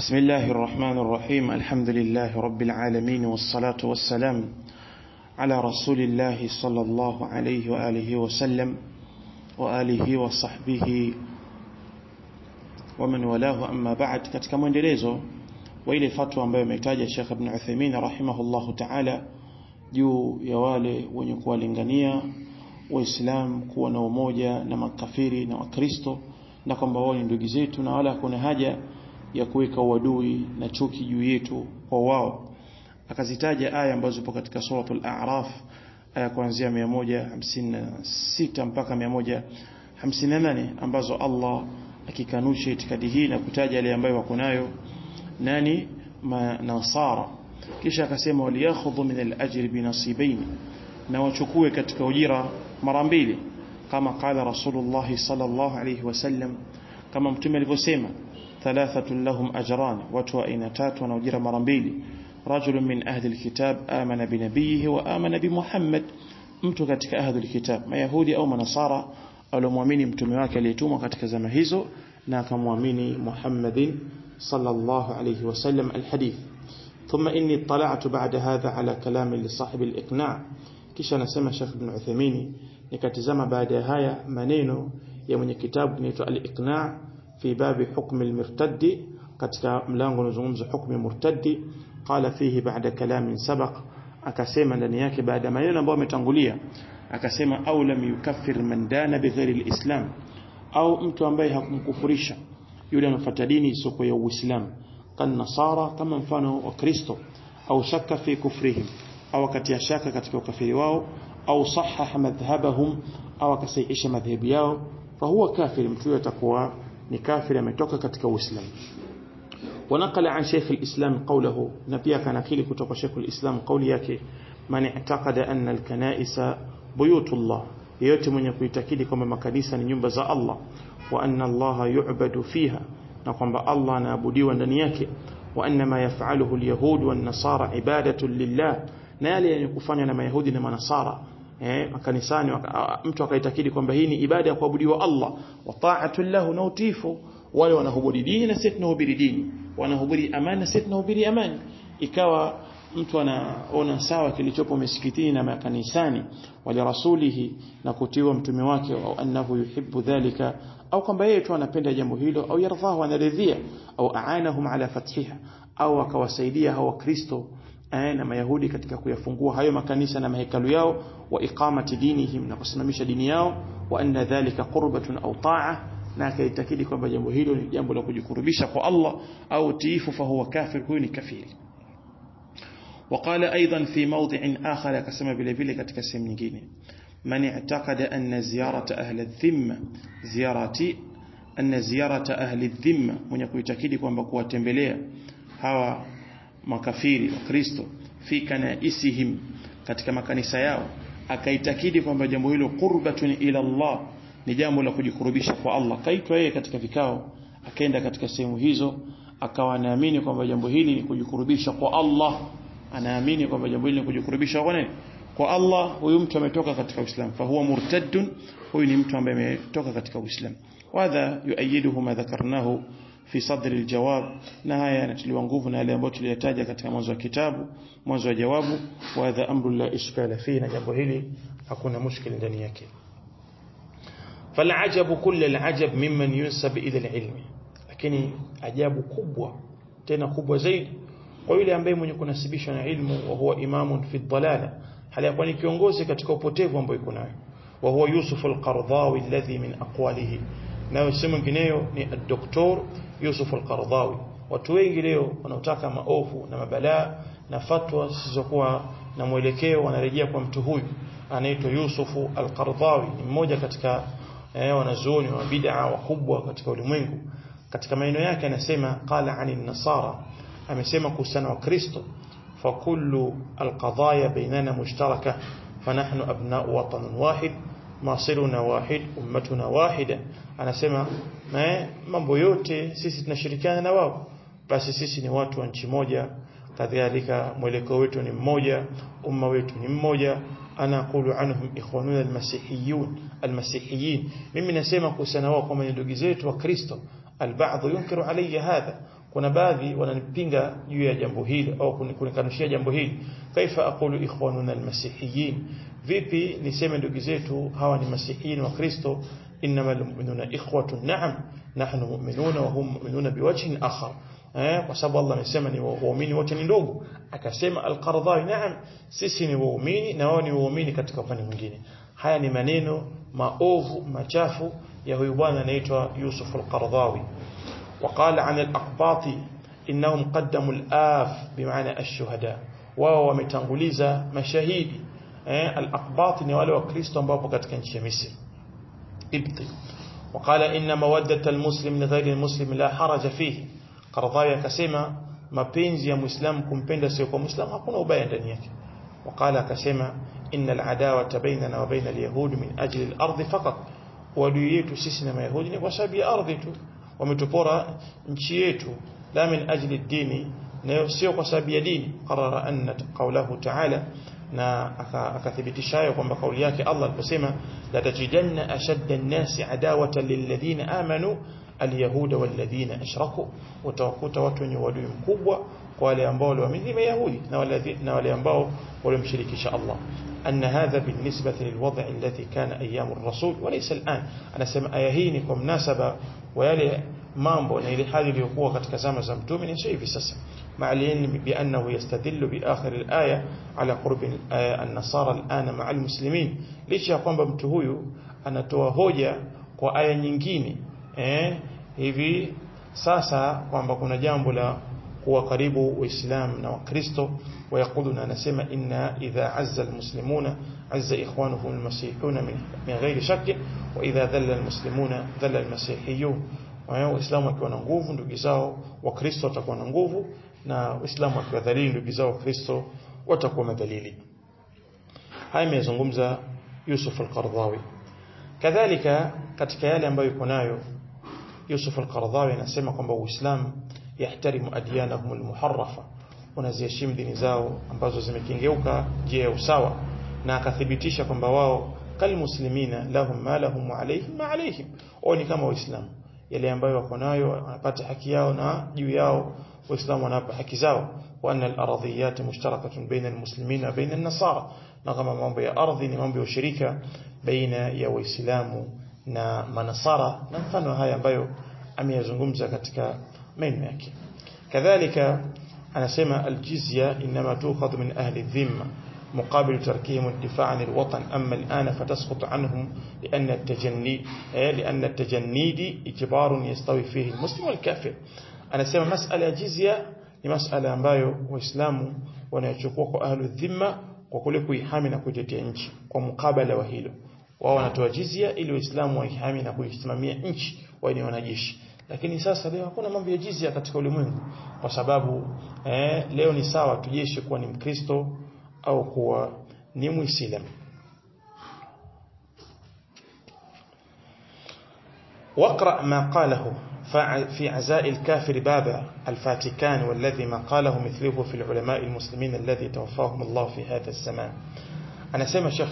بسم الله الرحمن الرحيم. الحمد لله رب العالمين، والصلاة والسلام على رسول الله صلى الله عليه وآله وسلم وآله وصحبه ومن والاه. أما بعد, katika mwendelezo wa ile fatwa ambayo imetaja Sheikh Ibn Uthaymeen rahimahullahu ta'ala juu ya wale wenye kuwalingania Waislamu kuwa na umoja na makafiri na Wakristo, na kwamba wao ni ndugu zetu na wala kuna haja ya kuweka uadui na chuki juu yetu kwa wao. Akazitaja aya ambazo zipo katika suratul A'raf, aya kuanzia 156 mpaka 158, ambazo Allah akikanusha itikadi hii na kutaja yale ambayo wako nayo nani manasara. Kisha akasema waliyakhudhu min al-ajri binasibain, na wachukue katika ujira mara mbili, kama qala Rasulullah sallallahu alayhi wasallam, kama mtume alivyosema, thalathatun lahum ajran, watu wa aina tatu wana ujira mara mbili. Rajulun min ahli alkitab amana bi nabiyhi wa amana bi Muhammad, mtu katika ahli alkitab, mayahudi au manasara, alomwamini mtume wake aliyetumwa katika zama hizo na akamwamini Muhammadin sallallahu alayhi wasallam. Alhadith. Thumma inni ittala'tu ba'da hadha ala kalam li sahib al-iqna'. Kisha nasema Sheikh Ibn Uthaymeen, nikatizama baada ya haya maneno ya mwenye kitabu kinaitwa al-iqna' fi babi hukm al-murtad, katika mlango unazungumza hukmu murtadi. Qala fihi ba'da kalamin sabaq, akasema ndani yake baada maneno ambayo yametangulia, akasema au lam yukaffir man dana bighairi al-islam, au mtu ambaye hakumkufurisha yule anafuata dini isiyokuwa ya Uislamu, kan nasara, kama mfano wa Kristo, au shakka fi kufrihim, au akatia shaka katika ukafiri wao, au sahaha madhhabahum, au akasahihisha madhhabi yao, fa huwa kafir, mtu atakuwa ni kafir, ametoka katika Uislamu. ونقل عن شيخ الإسلام قوله, نبيا كان كيلي كتب شيخ الإسلام قولي yake, من اعتقد أن الكنائس بيوت الله, yeyote mwenye kuitakidi kwamba makanisa ni nyumba za Allah, wa anna Allah yu'badu fiha, na kwamba Allah anaabudiwa ndani yake, wa anna ma yaf'aluhu al-yahud wan-nasara ibadatu lillah, na yale yanayofanywa na mayahudi na manasara makanisani, mtu akaitakidi kwamba hii ni ibada ya kuabudiwa Allah, wa ta'atu lahu, na utifu wale wanahubiri dini na sisi tunahubiri dini, wanahubiri amani na sisi tunahubiri amani. Ikawa mtu anaona sawa kilichopo misikitini na makanisani, wali rasulihi, na kutiwa mtume wake, au annahu yuhibbu dhalika, au kwamba yeye tu anapenda jambo hilo, au yardhahu, anaridhia, au aanahum ala fathiha, au akawasaidia hao Kristo na mayahudi katika kuyafungua hayo makanisa na mahekalu yao, wa iqamati dinihim, na kusimamisha dini yao, wa anna dhalika qurbatun au ta'a, na akaitakidi kwamba jambo hilo ni jambo la kujikurubisha kwa Allah au tiifu, fa huwa kafir, huyu ni kafiri. وقال أيضا في موضع آخر, كما vile vile katika sehemu nyingine, man i'taqada anna ziyarata ahli adh-dhimma ziyarata ahli adh-dhimma, mwenye kuitakidi kwamba kuwatembelea hawa makafiri wa Kristo, fi kanaisihim, katika makanisa yao, akaitakidi kwamba jambo hilo qurbatun ila Allah, ni jambo la kujikurubisha kwa Allah. Kaitwa yeye katika vikao, akaenda katika sehemu hizo, akawa anaamini kwamba jambo hili ni kujikurubisha kwa Allah, anaamini kwamba jambo hili ni kujikurubisha kwa nani? Kwa Allah. Huyu mtu ametoka katika Uislamu, fa huwa murtaddun, huyu ni mtu ambaye ametoka katika Uislamu. Wadha yuayiduhu ma dhakarnahu fi sadri aljawab, na haya yanatiliwa nguvu na yale ambayo tuliyataja katika mwanzo wa kitabu, mwanzo wa jawabu. Wadha amru la ishkala fihi, na jambo hili hakuna mushkil ndani yake. فالعجب كل العجب ممن ينسب إلى العلم, lakini ajabu kubwa, tena kubwa zaidi, kwa yule ambaye mwenye kunasibishwa na ilmu, wa huwa imamun fi dhalala, hali ya kuwa ni kiongozi katika upotevu ambao yuko nayo, wa huwa Yusuf al-Qaradawi alladhi min aqwalihi, na sema ngineyo ni Dr. Yusuf al-Qaradawi. Watu wengi leo wanaotaka maovu na mabalaa na fatwa zisizokuwa na mwelekeo wanarejea kwa mtu huyu anaitwa Yusuf al-Qaradawi. Ni mmoja katika wanazuoni wa bid'a wakubwa katika ulimwengu. Katika maneno yake anasema, qala anin nasara, amesema kuhusiana wa Kristo, fa kullu alqadaya bainana mushtaraka, fa nahnu abna'u watan wahid, masiruna wahid, ummatuna wahida. Anasema mambo yote sisi tunashirikiana na wao, basi sisi ni watu wa nchi moja, kadhalika mwelekeo wetu ni mmoja, umma wetu ni mmoja. Ana aqulu anhum ikhwanuna almasihiyin, mimi nasema kuhusiana wao kama ni ndugu zetu wa Kristo. Albaadhi yunkiru alayya hadha, kuna baadhi wananipinga juu ya jambo hili au kunikanushia jambo hili. Kaifa aqulu ikhwanuna almasihiyin, vipi niseme ndugu zetu hawa ni masihiyin wa Kristo, innamal mu'minuna ikhwatun, na'am nahnu mu'minuna wa hum mu'minuna biwajhin akhar. Kwa sababu Allah amesema ni waumini wote ni ndugu. Akasema al-Qaradawi, na'am sisi ni waumini na wao ni waumini katika upande mwingine. Haya ni maneno maovu machafu ya huyu bwana anaitwa Yusuf al-Qaradawi. وقال عن الأقباط إنهم قدموا الآف بمعنى الشهداء، wao wametanguliza mashahidi. Al-Aqbat ni wale wa Kristo ambao wapo katika nchi ya Misri, Ibti. وقال إن مودة المسلم لغير المسلم لا حرج فيه. Qaradawi akasema mapenzi ya Muislamu kumpenda sio kwa Muislamu hakuna ubaya ndani yake. وقال akasema innal adawata bainana wa baina al-yahud min ajli al-ardh faqat, wadui yetu sisi na Mayahudi ni kwa sababu ya ardhi tu, wametupora nchi yetu, la min ajli ad-dini, na sio kwa sababu ya dini. Qarara anna qawluhu ta'ala, na akathibitisha hayo kwamba kauli yake Allah aliposema la tajidanna ashadda an-nasi adawatan lilladhina amanu al-yahuda walladhina ashraku, utawakuta watu wenye uadui mkubwa kwa wale ambao waliamini Mayahudi na wale ambao walimshirikisha Allah. أن هذا بالنسبة للوضع الذي كان أيام الرسول وليس الآن. أنا سمع آيهين كمناسبة ويلي مامبو نيلي حالي ليقوة قد كزام زمتو من شيء في سسا، مع العلم بأنه يستدل بآخر الآية على قرب النصارى الآن مع المسلمين. ليش يقوم بمتهوي أن توهوجا وآية nyingine hivi sasa kwamba kuna jambo la kuwa karibu Uislamu na Wakristo. ويقولون anasema inna idha azza almuslimuna azza ikhwanuhum almasihuna min ghairi shakk, wa idha dhalla almuslimuna dhalla almasihiyun. Waislamu wakiwa na nguvu ndugu zao Wakristo watakuwa na nguvu, na Waislamu wakiwa dhalili ndugu zao Wakristo watakuwa madhalili. Haya amezungumza Yusuf al-Qaradawi. Kadhalika katika yale ambayo yuko nayo Yusuf al-Qaradawi anasema kwamba Uislamu yahtarimu adyanahum al-muharrafa, unaziheshimu dini zao ambazo zimekengeuka njia ya usawa, na akathibitisha kwamba wao kalmuslimina lahum ma lahum wa alayhim ma alayhim, au ni kama Waislamu, yale ambayo wako nayo wanapata haki yao na juu yao Waislamu wanapa haki zao. Wa anna al-ardhiyat mushtarakatun baina al-muslimina wa baina an-nasara, na kama mambo ya ardhi ni mambo ya ushirika baina ya Waislamu na Manasara, na mfano haya ambayo ameyazungumza katika maneno yake. Kadhalika anasema aljizya inma tukhadhu min ahli adh-dhimma muqabil tarkihim ad-difaa 'an al-watan, amma al-ana fatasqut 'anhum li'anna at-tajannidi ijbarun yastawi fihi al-muslim wal-kafir. Anasema mas'ala ya jizya ni mas'ala ambayo Waislamu wanachukua kwa ahli adh-dhimma kwa kule kuihami na kuitetea nchi. Kwa mukabala wa hilo, wao wanatoa jizya ili Waislamu waihami na kuisimamia nchi, wao ni wanajeshi. Lakini sasa leo hakuna mambo ya jizya katika ulimwengu, kwa sababu leo ni sawa tujeshi kuwa ni Mkristo au kuwa ni Muislamu. واقرأ ما قاله في عزاء الكافر باب الفاتيكان، والذي ما قاله مثله في العلماء المسلمين الذي توفاهم الله في هذا الزمان. أنا سمع شيخ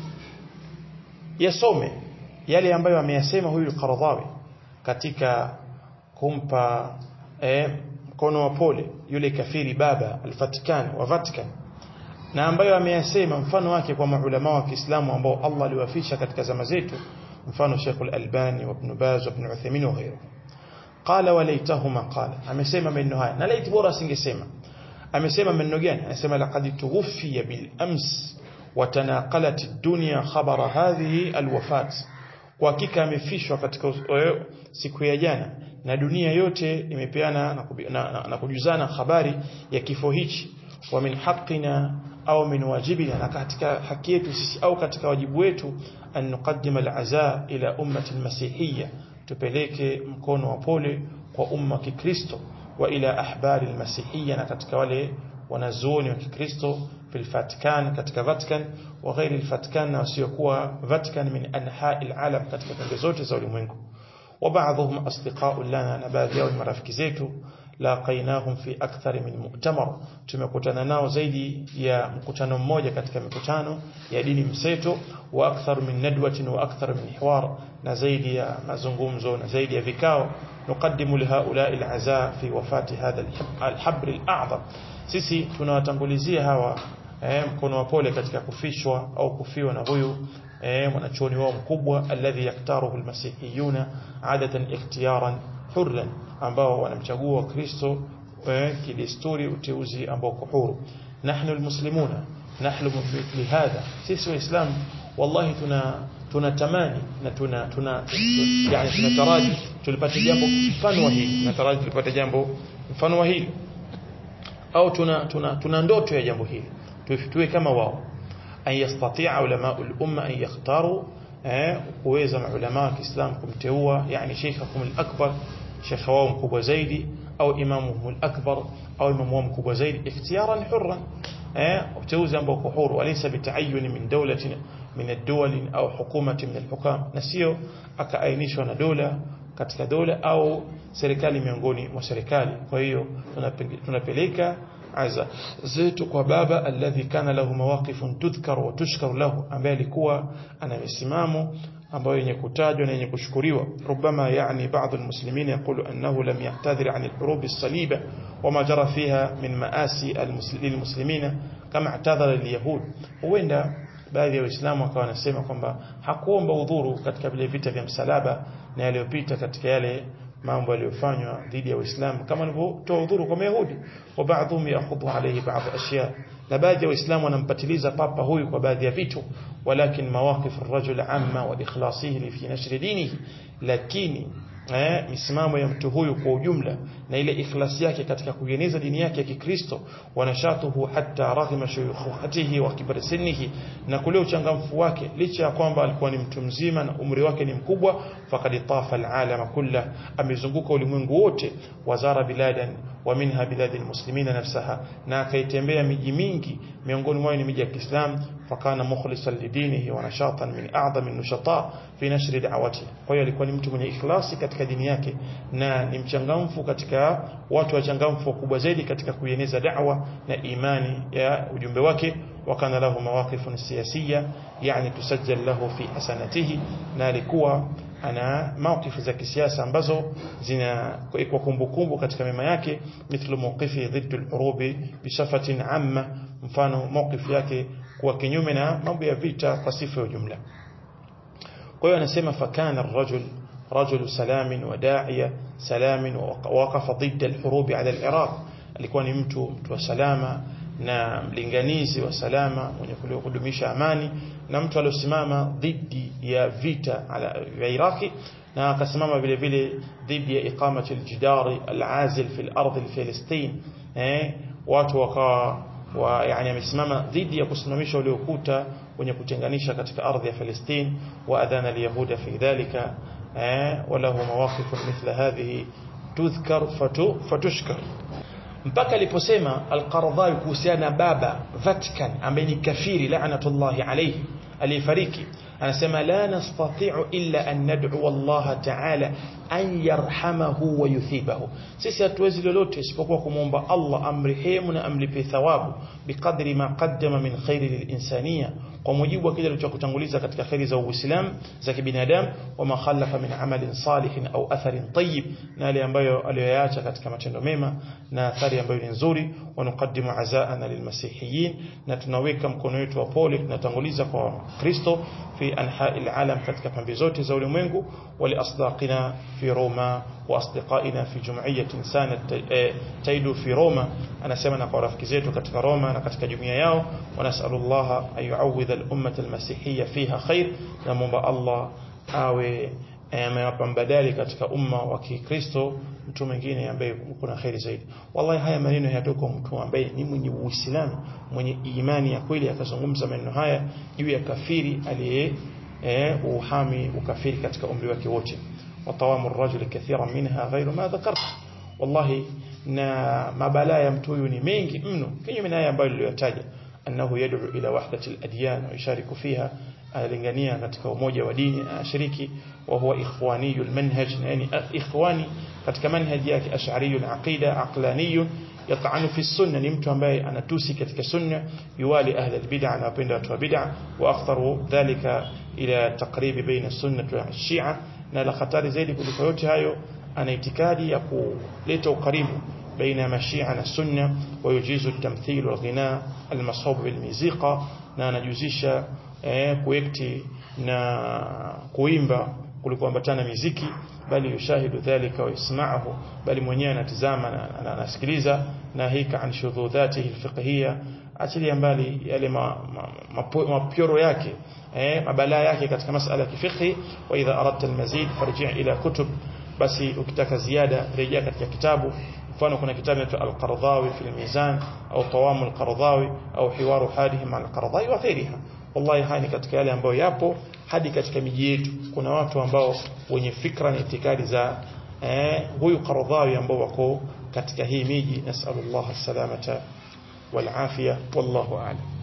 يسومي يلي ambayo ameyasema huyu Qaradawi katika kumpa mkono wa pole yule kafiri baba al-Vatican wa Vatican, na ambayo ameyasema mfano wake kwa maulama wa Kiislamu ambao Allah aliwafisha katika zama zetu, mfano Sheikh al-Albani wa Ibn Baz wa Ibn Uthaymeen wa ghayruhum. Qala wa laitahuma qala, amesema maneno haya na laiti bora asingesema. Amesema maneno gani? Anasema laqad tughfiya bil ams wa tanaqalat ad-dunya khabara hadhihi al-wafat, kwa hakika amefishwa katika siku ya jana na dunia yote imepeana na kujuzana habari ya kifo hichi. Wa min haqqina au min wajibina, na katika haki yetu sisi au katika wajibu wetu, an nuqaddima al-azaa ila ummati al-masihiyya, tupeleke mkono wa pole kwa umma wa Kikristo, wa ila ahbari al-masihiyya, na katika wale wanazuoni wa Kikristo fil Vatican, katika Vatican, wa ghairi al-Vatican, na wasiokuwa Vatican, min anha'i al-alam, katika pembe zote za ulimwengu. وبعضهم أصدقاء لنا، نباذيهم مرافق زيتو laqainahum fi akthar min mu'tamar, tumekutana nao zaidi ya mkutano mmoja katika mikutano ya dini mseto, wa akthar min nadwatin wa akthar min hiwar, na zaidi ya mazungumzo na zaidi ya vikao. Nuqaddimu lihaula'i al'azaa fi wafati hadha al-habr al-a'zam, sisi tunawatangulizia hawa mkono wa pole katika kufishwa au kufiwa na huyu mwanachuoni wao mkubwa, alladhi yaktaruhu almasihiyuna adatan ikhtiyaran hurran, ambao wanamchagua Kristo kidesturi, uteuzi ambao uko huru. Nahnu almuslimuna nahlumu bi hadha, sisi waislamu wallahi tunatamani na yani tunataraji tulipate jambo mfano wa hili, tunataraji tulipate jambo mfano wa hili, au tuna ndoto ya jambo hili, tuwe kama wao. An yastati'a ulama al-umma an yakhtaru, kuweza maulama wa Kiislamu kumteua yani sheikhum al-akbar, sheikh wao mkubwa zaidi, au imamuhum al-akbar, au imamu wao mkubwa zaidi, ikhtiyaran hurran, uteuzi ambao uko huru, walaysa bita'ayyun min dawlatin min ad-dawal au hukumatin min al-hukam, na sio akaainishwa na dola katika dola au serikali miongoni mwa serikali. Kwa hiyo tunapeleka aza zetu kwa baba alladhi kana lahu mawaqifun tudhkar wa tushkar lahu, ambaye alikuwa ana misimamo ambayo yenye kutajwa na yenye kushukuriwa. Rubama yani baadhi almuslimin yaqulu annahu lam yahtadhir an alhurub as-saliba wama jara fiha min maasi almuslimin kama i'tadhara alyahud. Huenda baadhi ya waislamu wakawa wanasema kwamba hakuomba udhuru katika vile vita vya msalaba na yaliyopita katika yale mambo yaliyofanywa dhidi ya Uislamu kama alivyotoa udhuru kwa Mayahudi. Wa baadhum yakhudhu alayhi ba'd ashya, na baadhi ya Waislamu wanampatiliza papa huyu kwa baadhi ya vitu. Walakin mawaqif ar-rajul amma wa ikhlasihi fi nashr dinihi, lakini misimamo ya mtu huyu kwa ujumla na ile ikhlasi yake katika kueneza dini yake ya Kikristo, wanashatuhu hatta raghima shuyukhatihi wa kibri sinnihi, na kule uchangamfu wake licha ya kwamba alikuwa ni mtu mzima na umri wake ni mkubwa. Faqad tafa al-alama kullah, amezunguka ulimwengu wote. Wazara biladan wa minha biladil muslimina nafsaha, na akaitembea miji mingi, miongoni mwao ni miji ya Kiislamu. Fakana mukhlisan lidinihi wa nashatan min a'zami an-nushata fi nashr da'wati, kwa hiyo alikuwa ni mtu mwenye ikhlasi katika dini yake na ni mchangamfu katika watu wachangamfu wakubwa zaidi katika kueneza da'wa na imani ya ujumbe wake. Wakana lahu mawaqifun siyasiyya yani tusajjal lahu fi hasanatihi, na alikuwa ana mawqifu za kisiasa ambazo zinakuwa kumbukumbu katika mema yake. Mithlu mawqifi dhid al-hurub bi safatin amma, mfano mawqifu yake kwa kinyume na mambo ya vita kwa sifa ya jumla. Kwa hiyo anasema fakana ar-rajul rajul salamin wa da'iya salamin wa waqafa ضد الحروب على العراق, alikuwa ni mtu wa salama na mlinganizi wa salama mwenye kudumisha amani, na mtu aliosimama dhidi ya vita ya Iraki, na akasimama vile vile dhidi ya iqamati al-jidari al-azil fi al-ardh al-Filistin. Watu wakawa yani amesimama dhidi ya kusimamisha ule ukuta wenye kutenganisha katika ardhi ya Palestina. Wa adhana al-yahuda fi dhalika, walahu mawaqif mithla hadhihi tudhkar fatushkar, mpaka aliposema al-Qaradawi kuhusiana baba Vatican ambaye ni kafiri la'natullahi alayhi alifariki, anasema la nastati'u illa an nad'u Allah ta'ala an yarhamahu wa yuthibahu, sisi hatuwezi lolote isipokuwa kumwomba Allah amrehemu na amlipe thawabu biqadri ma qaddama min khairi lilinsaniya, kwa mujibu wa kile alichokutanguliza katika khairi za Uislamu za kibinadamu, wa ma khalafa min amalin salihin au atharin tayyib, na yale ambayo aliyoyaacha katika matendo mema na athari ambayo ni nzuri. Wa nuqaddimu azaana lilmasihiyin, na tunaweka mkono wetu wa pole tunatanguliza kwa Kristo fi anha'i alalam, katika pembe zote za ulimwengu. Wa li asdaqina fi Roma wa asdiqaina fi jumuiyatin sana taidu fi Roma, anasema na kwa rafiki zetu katika Roma na katika jumuiya yao. Wa nas'alullah an yu'awwidha al-ummah al-masihiyya fiha khair, na muomba Allah awe amewapa mbadali katika umma wa Kikristo mtu mwingine ambaye kuna khairi zaidi. Wallahi haya maneno yatoka mtu ambaye ni mwenye Uislamu, mwenye imani ya kweli, akazungumza maneno haya juu ya kafiri aliye uhami ukafiri katika umri wake wote. Watawamu ar-rajul kathiran minha ghayru ma dhakarta, wallahi na mabalaa ya mtu huyu ni mengi mno kinyume na haya ambayo niliyotaja. Annahu yad'u ila wahdati al-adyan wa yushariku fiha, alingania katika umoja wa dini, ashiriki wa huwa ikhwani al-manhaj, yani ikhwani katika manhaji yake ash'ariyun aqida aqlaniyun yat'anu fi sunna, ni mtu ambaye anatusi katika sunna, yuwali ahli albid'a, na wapenda watu wa bid'a, wa akhtaru dhalika ila taqribi baina sunnah wa shia, na la khatari zaidi kuliko yote hayo ana itikadi ya kuleta ukaribu baina mashia na sunna, wa yujizu at-tamthil wal ghina al-masab bil miziqa, na anajuzisha kuekti na kuimba kulikoambatana muziki, bali yushahidu dhalika wa yasma'uhu, bali mwenyewe anatazama na anasikiliza, na hika an shududhatihi alfiqhiyya, achilia mbali yale mapyoro yake mabalaa yake katika masala ya fiqhi. Wa idha aradta almazid farji' ila kutub, basi ukitaka ziada rejea katika kitabu. Mfano kuna kitabu cha al-Qaradawi fi al-Mizan au Tawam al-Qaradawi au Hiwaru Hadihim al-Qaradawi wa ghairiha. Wallahi hani katika yale ambayo yapo hadi katika miji yetu kuna watu ambao wenye fikra na itikadi za huyu Qaradawi ambao wako katika hii miji. Nasallallahu as-salamata wal afia, wallahu a'lam.